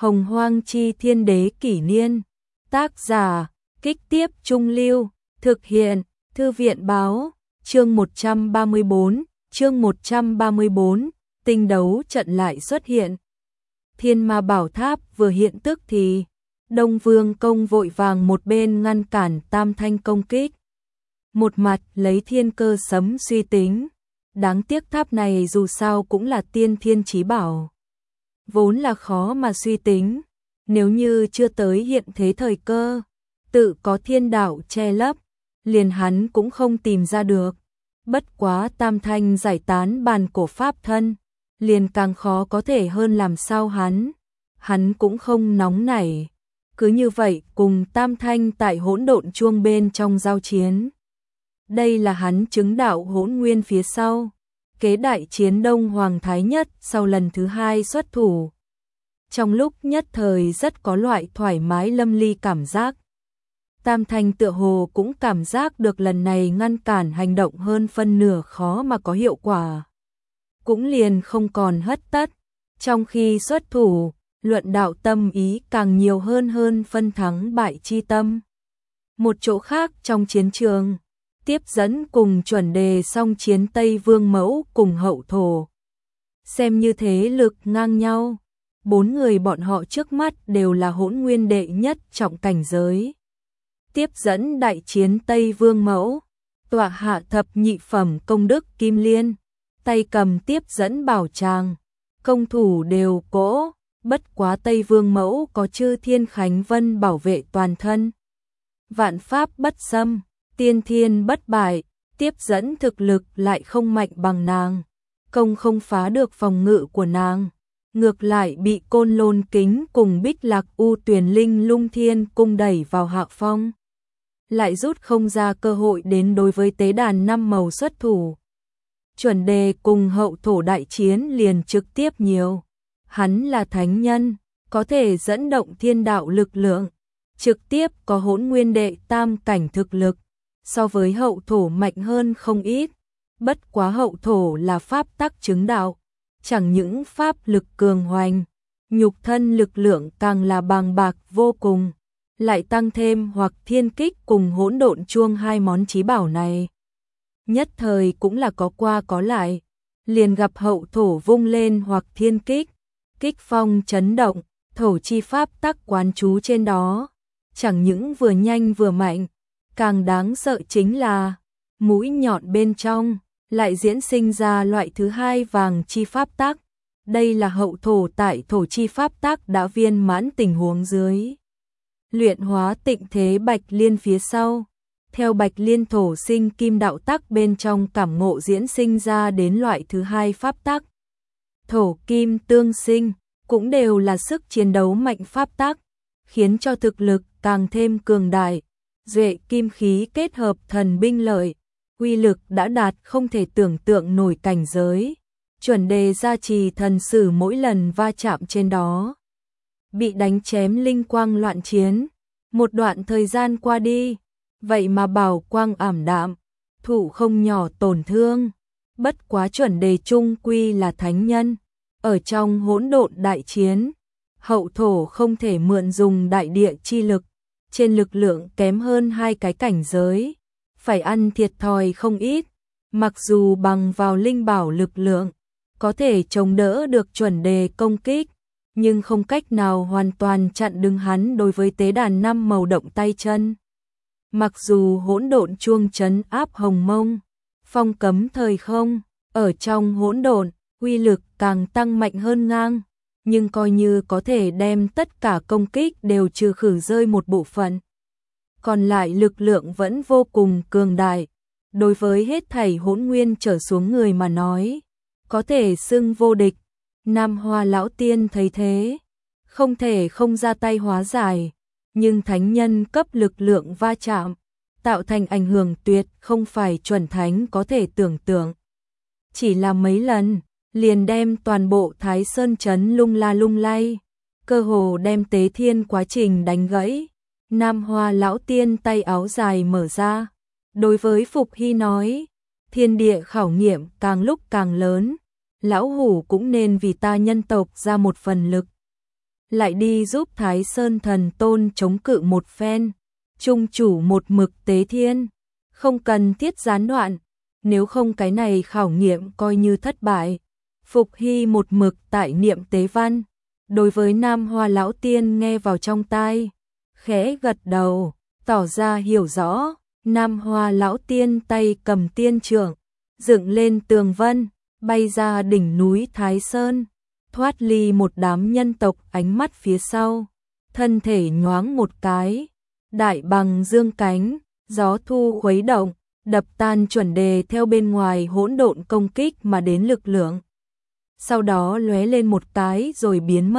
Hồng Hoang Chi Thiên Đế Kỷ Niên. Tác giả, Kích Tiếp Trung Lưu. Thực hiện, Thư viện Báo. Chương 134, tinh đấu trận lại xuất hiện. Thiên Ma Bảo Tháp vừa hiện tức thì, Đông Vương Công vội vàng một bên ngăn cản Tam Thanh công kích. Một mặt lấy thiên cơ sấm suy tính. Đáng tiếc tháp này dù sao cũng là tiên thiên chí bảo. Vốn là khó mà suy tính. Nếu như chưa tới hiện thế thời cơ, tự có thiên đạo che lấp, liền hắn cũng không tìm ra được. Bất quá Tam Thanh giải tán bàn cổ pháp thân, liền càng khó có thể hơn làm sao hắn cũng không nóng nảy. Cứ như vậy cùng Tam Thanh tại hỗn độn chuông bên trong giao chiến. Đây là hắn chứng đạo hỗn nguyên phía sau. Kế đại chiến Đông Hoàng Thái Nhất sau lần thứ 2 xuất thủ. Trong lúc nhất thời rất có loại thoải mái lâm ly cảm giác. Tam Thanh tựa hồ cũng cảm giác được lần này ngăn cản hành động hơn phân nửa khó mà có hiệu quả. Cũng liền không còn hất tất. Trong khi xuất thủ, luận đạo tâm ý càng nhiều hơn phân thắng bại chi tâm. Một chỗ khác trong chiến trường, tiếp dẫn cùng chuẩn đề song chiến Tây Vương Mẫu cùng Hậu Thổ. Xem như thế lực ngang nhau, 4 người bọn họ trước mắt đều là hỗn nguyên đệ nhất trọng cảnh giới. Tiếp dẫn đại chiến Tây Vương Mẫu, tọa hạ thập nhị phẩm công đức kim liên, tay cầm tiếp dẫn bảo tràng, công thủ đều cỗ, bất quá Tây Vương Mẫu có chư thiên khánh vân bảo vệ toàn thân. Vạn pháp bất xâm, tiên thiên bất bại, tiếp dẫn thực lực lại không mạnh bằng nàng, công không phá được phòng ngự của nàng. Ngược lại bị Côn Lôn Kính cùng Bích Lạc U Tuyền Linh Lung Thiên cung đẩy vào hạ phong. Lại rút không ra cơ hội đến đối với tế đàn 5 màu xuất thủ. Chuẩn đề cùng Hậu Thổ đại chiến liền trực tiếp nhiều. Hắn là thánh nhân, có thể dẫn động thiên đạo lực lượng, trực tiếp có hỗn nguyên đệ tam cảnh thực lực, so với Hậu Thổ mạnh hơn không ít. Bất quá Hậu Thổ là pháp tắc chứng đạo, chẳng những pháp lực cường hoành, nhục thân lực lượng càng là bàng bạc vô cùng, lại tăng thêm hoặc thiên kích cùng hỗn độn chuông 2 món chí bảo này. Nhất thời cũng là có qua có lại, liền gặp Hậu Thổ vung lên hoặc thiên kích, kích phong chấn động, thổ chi pháp tắc quán chú trên đó, chẳng những vừa nhanh vừa mạnh, càng đáng sợ chính là mũi nhọn bên trong lại diễn sinh ra loại thứ 2 vàng chi pháp tắc. Đây là Hậu Thổ tại thổ chi pháp tắc đã viên mãn tình huống dưới. Luyện hóa tịnh thế Bạch Liên phía sau, theo Bạch Liên thổ sinh kim đạo tắc bên trong cảm ngộ diễn sinh ra đến loại thứ 2 pháp tắc. Thổ kim tương sinh, cũng đều là sức chiến đấu mạnh pháp tắc, khiến cho thực lực càng thêm cường đại. Duệ kim khí kết hợp thần binh lợi, uy lực đã đạt không thể tưởng tượng nổi cảnh giới. Chuẩn đề gia trì thần sử mỗi lần va chạm trên đó, bị đánh chém linh quang loạn chiến. Một đoạn thời gian qua đi, vậy mà bảo quang ảm đạm, thủ không nhỏ tổn thương. Bất quá chuẩn đề chung quy là thánh nhân, ở trong hỗn độn đại chiến, Hậu Thổ không thể mượn dùng đại địa chi lực, trên lực lượng kém hơn 2 cái cảnh giới, phải ăn thiệt thòi không ít. Mặc dù bằng vào linh bảo lực lượng, có thể chống đỡ được chuẩn đề công kích, nhưng không cách nào hoàn toàn chặn đứng hắn đối với tế đàn 5 màu động tay chân. Mặc dù hỗn độn chuông trấn áp hồng mông, phong cấm thời không, ở trong hỗn độn, uy lực càng tăng mạnh hơn ngang, nhưng coi như có thể đem tất cả công kích đều trừ khử rơi một bộ phận. Còn lại lực lượng vẫn vô cùng cường đại, đối với hết thảy hỗn nguyên trở xuống người mà nói, có thể xưng vô địch. Nam Hoa Lão Tiên thấy thế, không thể không ra tay hóa giải, nhưng thánh nhân cấp lực lượng va chạm, tạo thành ảnh hưởng tuyệt không phải chuẩn thánh có thể tưởng tượng. Chỉ là mấy lần, liền đem toàn bộ Thái Sơn Trấn lung la lung lay, cơ hồ đem tế thiên quá trình đánh gãy. Nam Hoa Lão Tiên tay áo dài mở ra, đối với Phục Hy nói, thiên địa khảo nghiệm càng lúc càng lớn, lão hủ cũng nên vì ta nhân tộc ra một phần lực. lại đi giúp Thái Sơn Thần Tôn chống cự một phen. Trung chủ một mực tế thiên, không cần thiết gián đoạn, nếu không cái này khảo nghiệm coi như thất bại. Phục Hy một mực tại niệm tế văn, đối với Nam Hoa Lão Tiên nghe vào trong tai, khẽ gật đầu, tỏ ra hiểu rõ. Nam Hoa Lão Tiên tay cầm tiên trượng, dựng lên tường vân, bay ra đỉnh núi Thái Sơn, thoát ly một đám nhân tộc ánh mắt phía sau, thân thể nhoáng một cái, đại bằng dương cánh, gió thu khuấy động, đập tan chuẩn đề theo bên ngoài hỗn độn công kích mà đến lực lượng. Sau đó lóe lên một cái rồi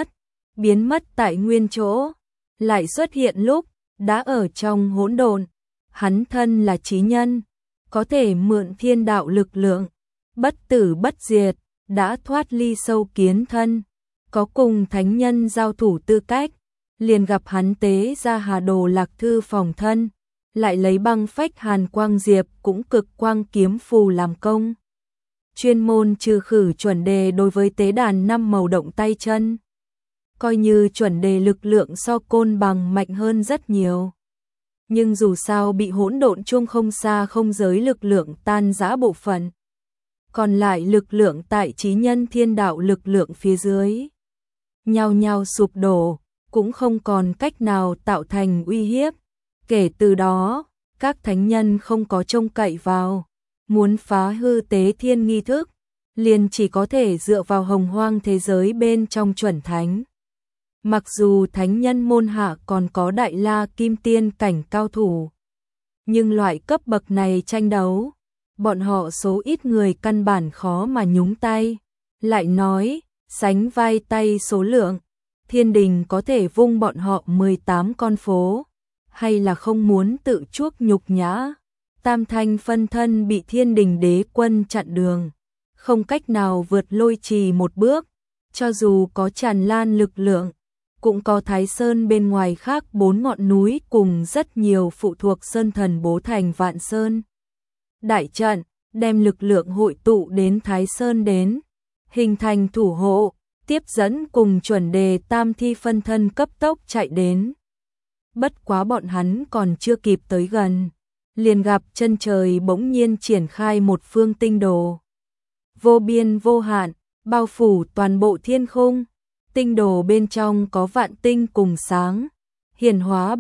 biến mất tại nguyên chỗ, lại xuất hiện lúc đã ở trong hỗn độn. Hắn thân là chí nhân, có thể mượn thiên đạo lực lượng, bất tử bất diệt, đã thoát ly sâu kiến thân, có cùng thánh nhân giao thủ tư cách, liền gặp hắn tế ra Hà Đồ Lạc Thư phòng thân, lại lấy băng phách Hàn Quang Diệp cũng cực quang kiếm phù làm công. Chuyên môn trừ khử chuẩn đề đối với tế đàn 5 màu động tay chân. Coi như chuẩn đề lực lượng so Côn Bằng mạnh hơn rất nhiều. Nhưng dù sao bị hỗn độn chuông không xa không giới lực lượng tan rã bộ phận. Còn lại lực lượng tại chí nhân thiên đạo lực lượng phía dưới. Nhao nhao sụp đổ, cũng không còn cách nào tạo thành uy hiếp. Kể từ đó, các thánh nhân không có trông cậy vào. Muốn phá hư tế thiên nghi thức, liền chỉ có thể dựa vào hồng hoang thế giới bên trong chuẩn thánh. Mặc dù thánh nhân môn hạ còn có đại la kim tiên cảnh cao thủ, nhưng loại cấp bậc này tranh đấu, bọn họ số ít người căn bản khó mà nhúng tay. Lại nói, sánh vai tay số lượng, thiên đình có thể vung bọn họ 18 con phố, hay là không muốn tự chuốc nhục nhã. Tam thanh phân thân bị thiên đình đế quân chặn đường, không cách nào vượt lôi trì một bước, cho dù có tràn lan lực lượng, cũng có Thái Sơn bên ngoài khác 4 ngọn núi cùng rất nhiều phụ thuộc sơn thần bố thành Vạn Sơn. Đại trận, đem lực lượng hội tụ đến Thái Sơn đến, hình thành thủ hộ, tiếp dẫn cùng chuẩn đề tam thi phân thân cấp tốc chạy đến. Bất quá bọn hắn còn chưa kịp tới gần, liền gặp chân trời bỗng nhiên triển khai một phương tinh đồ. Vô biên vô hạn, bao phủ toàn bộ thiên khung. Tinh đồ bên trong có vạn tinh cùng sáng, hiển hóa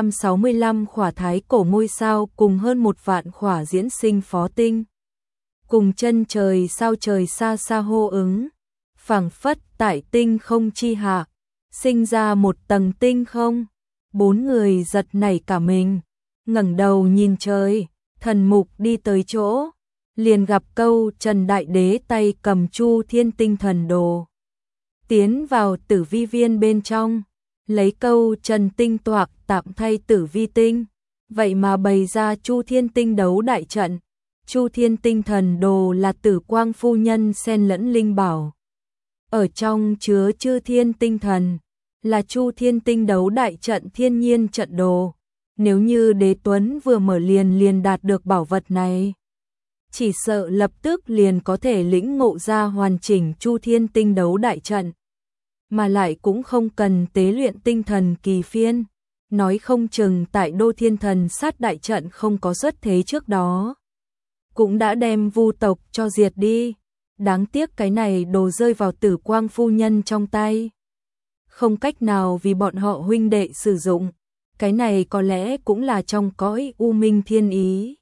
365 khỏa thái cổ ngôi sao cùng hơn 1 vạn khỏa diễn sinh phó tinh. Cùng chân trời sao trời xa xa hô ứng, phảng phất tại tinh không chi hạ, sinh ra một tầng tinh không. 4 người giật nảy cả mình, ngẩng đầu nhìn trời, thần mục đi tới chỗ, liền gặp câu Trần Đại Đế tay cầm Chu Thiên Tinh Thần Đồ. Tiến vào tử vi viên bên trong, lấy câu Trần Tinh Toạc tạm thay tử vi tinh, vậy mà bày ra Chu Thiên Tinh đấu đại trận. Chu Thiên Tinh Thần Đồ là Tử Quang phu nhân xen lẫn linh bảo, ở trong chứa chư thiên tinh thần, là Chu Thiên Tinh đấu đại trận thiên nhiên trận đồ. Nếu như Đế Tuấn vừa mở liền đạt được bảo vật này, chỉ sợ lập tức liền có thể lĩnh ngộ ra hoàn chỉnh Chu Thiên Tinh đấu đại trận, mà lại cũng không cần tế luyện tinh thần kỳ phiên, nói không chừng tại Đô Thiên Thần sát đại trận không có xuất thế trước đó, cũng đã đem vu tộc cho diệt đi. Đáng tiếc cái này đồ rơi vào Tử Quang phu nhân trong tay, không cách nào vì bọn họ huynh đệ sử dụng. Cái này có lẽ cũng là trong cõi u minh thiên ý.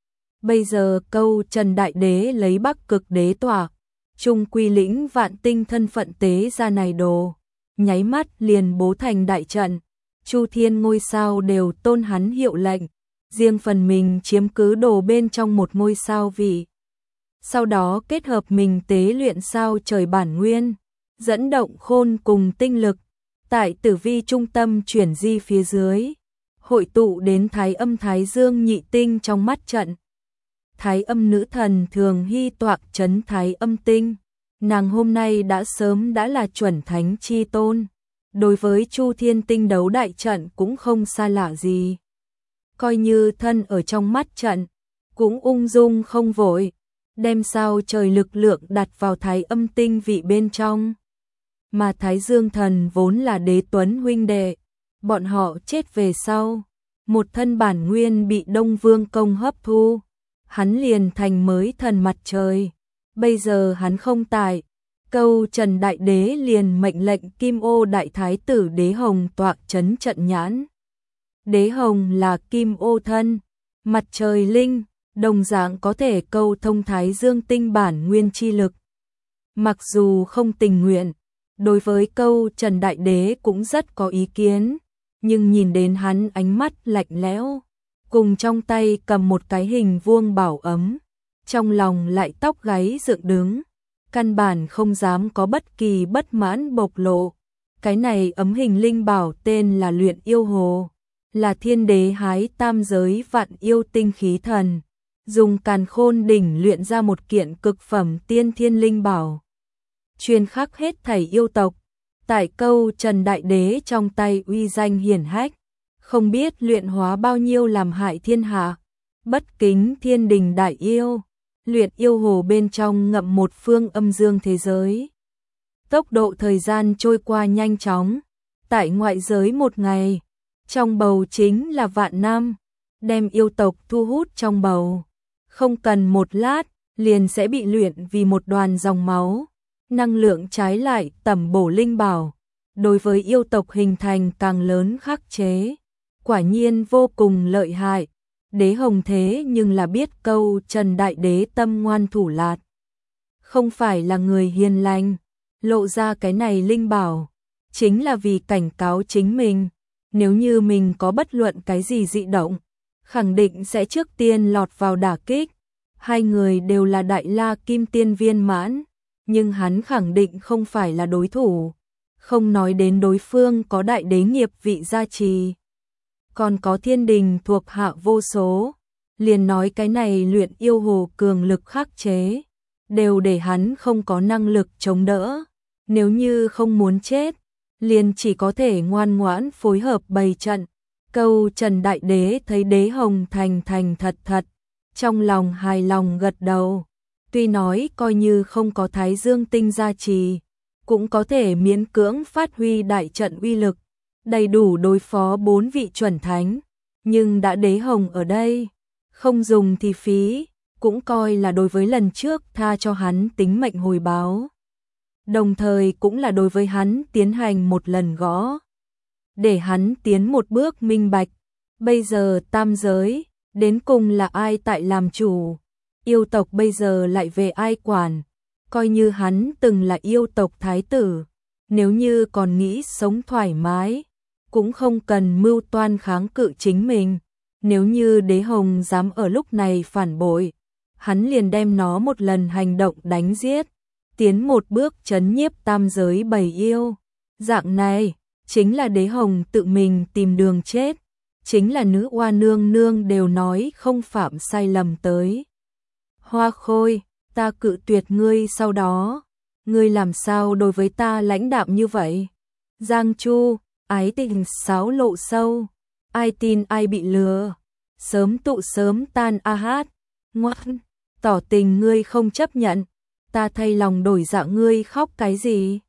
Bây giờ câu Trần Đại Đế lấy Bắc Cực Đế tỏa, trung quy lĩnh vạn tinh thân phận tế ra này đồ, nháy mắt liền bố thành đại trận. Chu Thiên ngôi sao đều tôn hắn hiệu lệnh, riêng phần mình chiếm cứ đồ bên trong một ngôi sao vị. Sau đó kết hợp mình tế luyện sao trời bản nguyên, dẫn động khôn cùng tinh lực, tại tử vi trung tâm chuyển di phía dưới, hội tụ đến Thái Âm Thái Dương nhị tinh trong mắt trận. Thái Âm nữ thần thường hy toạc trấn Thái Âm tinh, nàng hôm nay đã sớm đã là chuẩn thánh chi tôn, đối với Chu Thiên Tinh đấu đại trận cũng không xa lạ gì. Coi như thân ở trong mắt trận, cũng ung dung không vội, đem sao trời lực lượng đặt vào Thái Âm tinh vị bên trong. mà Thái Dương Thần vốn là Đế Tuấn huynh đệ, bọn họ chết về sau, một thân bản nguyên bị Đông Vương Công hấp thu, hắn liền thành mới thần mặt trời. Bây giờ hắn không tại, Câu Trần Đại Đế liền mệnh lệnh Kim Ô Đại Thái tử Đế Hồng tọa trấn trận nhãn. Đế Hồng là Kim Ô thân, mặt trời linh, đồng dạng có thể câu thông Thái Dương tinh bản nguyên chi lực. Mặc dù không tình nguyện, đối với Câu Trần Đại Đế cũng rất có ý kiến, nhưng nhìn đến hắn ánh mắt lạnh lẽo, cùng trong tay cầm một cái hình vuông bảo ấm, trong lòng lại tóc gáy dựng đứng, căn bản không dám có bất kỳ bất mãn bộc lộ. Cái này ấm hình linh bảo tên là Luyện Yêu Hồ, là thiên đế hái tam giới vạn yêu tinh khí thần, dùng Càn Khôn đỉnh luyện ra một kiện cực phẩm tiên thiên linh bảo, truyền khắc hết thảy yêu tộc. Tại Câu Trần Đại Đế trong tay uy danh hiển hách, không biết luyện hóa bao nhiêu làm hại thiên hạ, bất kính thiên đình đại yêu. Luyện Yêu Hồ bên trong ngậm một phương âm dương thế giới. Tốc độ thời gian trôi qua nhanh chóng, tại ngoại giới một ngày, trong bầu chính là vạn năm, đem yêu tộc thu hút trong bầu. Không cần một lát, liền sẽ bị luyện vì một đoàn dòng máu, năng lượng trái lại tẩm bổ linh bảo, đối với yêu tộc hình thành càng lớn khắc chế. Quả nhiên vô cùng lợi hại. Đế Hồng thế nhưng là biết Câu Trần Đại Đế tâm ngoan thủ lạt, không phải là người hiền lành, lộ ra cái này linh bảo, chính là vì cảnh cáo chính mình, nếu như mình có bất luận cái gì dị động, khẳng định sẽ trước tiên lọt vào đả kích. Hai người đều là Đại La Kim Tiên viên mãn, nhưng hắn khẳng định không phải là đối thủ, không nói đến đối phương có đại đế nghiệp vị gia trì, còn có thiên đình thuộc hạ vô số, liền nói cái này Luyện Yêu Hồ cường lực khắc chế, đều để hắn không có năng lực chống đỡ. Nếu như không muốn chết, liền chỉ có thể ngoan ngoãn phối hợp bày trận. Câu Trần Đại Đế thấy Đế Hồng thành thành thật thật, trong lòng hài lòng gật đầu. Tuy nói coi như không có Thái Dương tinh gia trì, cũng có thể miễn cưỡng phát huy đại trận uy lực, đầy đủ đối phó 4 vị chuẩn thánh, nhưng đã Đế Hồng ở đây, không dùng thì phí, cũng coi là đối với lần trước tha cho hắn tính mệnh hồi báo. Đồng thời cũng là đối với hắn tiến hành một lần gõ, để hắn tiến một bước minh bạch, bây giờ tam giới, đến cùng là ai tại làm chủ, yêu tộc bây giờ lại về ai quản, coi như hắn từng là yêu tộc thái tử, nếu như còn nghĩ sống thoải mái, cũng không cần mưu toan kháng cự chính mình. Nếu như Đế Hồng dám ở lúc này phản bội, hắn liền đem nó một lần hành động đánh giết, tiến một bước trấn nhiếp tam giới bầy yêu. Dạng này, chính là Đế Hồng tự mình tìm đường chết, chính là nữ oa nương nương đều nói không phạm sai lầm tới. Hoa Khôi, ta cự tuyệt ngươi sau đó, ngươi làm sao đối với ta lãnh đạm như vậy? Giang Chu, ái tình xáo lộ sâu, ai tin ai bị lừa, sớm tụ sớm tan a hát, ngoan, tỏ tình ngươi không chấp nhận, ta thay lòng đổi dạ ngươi khóc cái gì?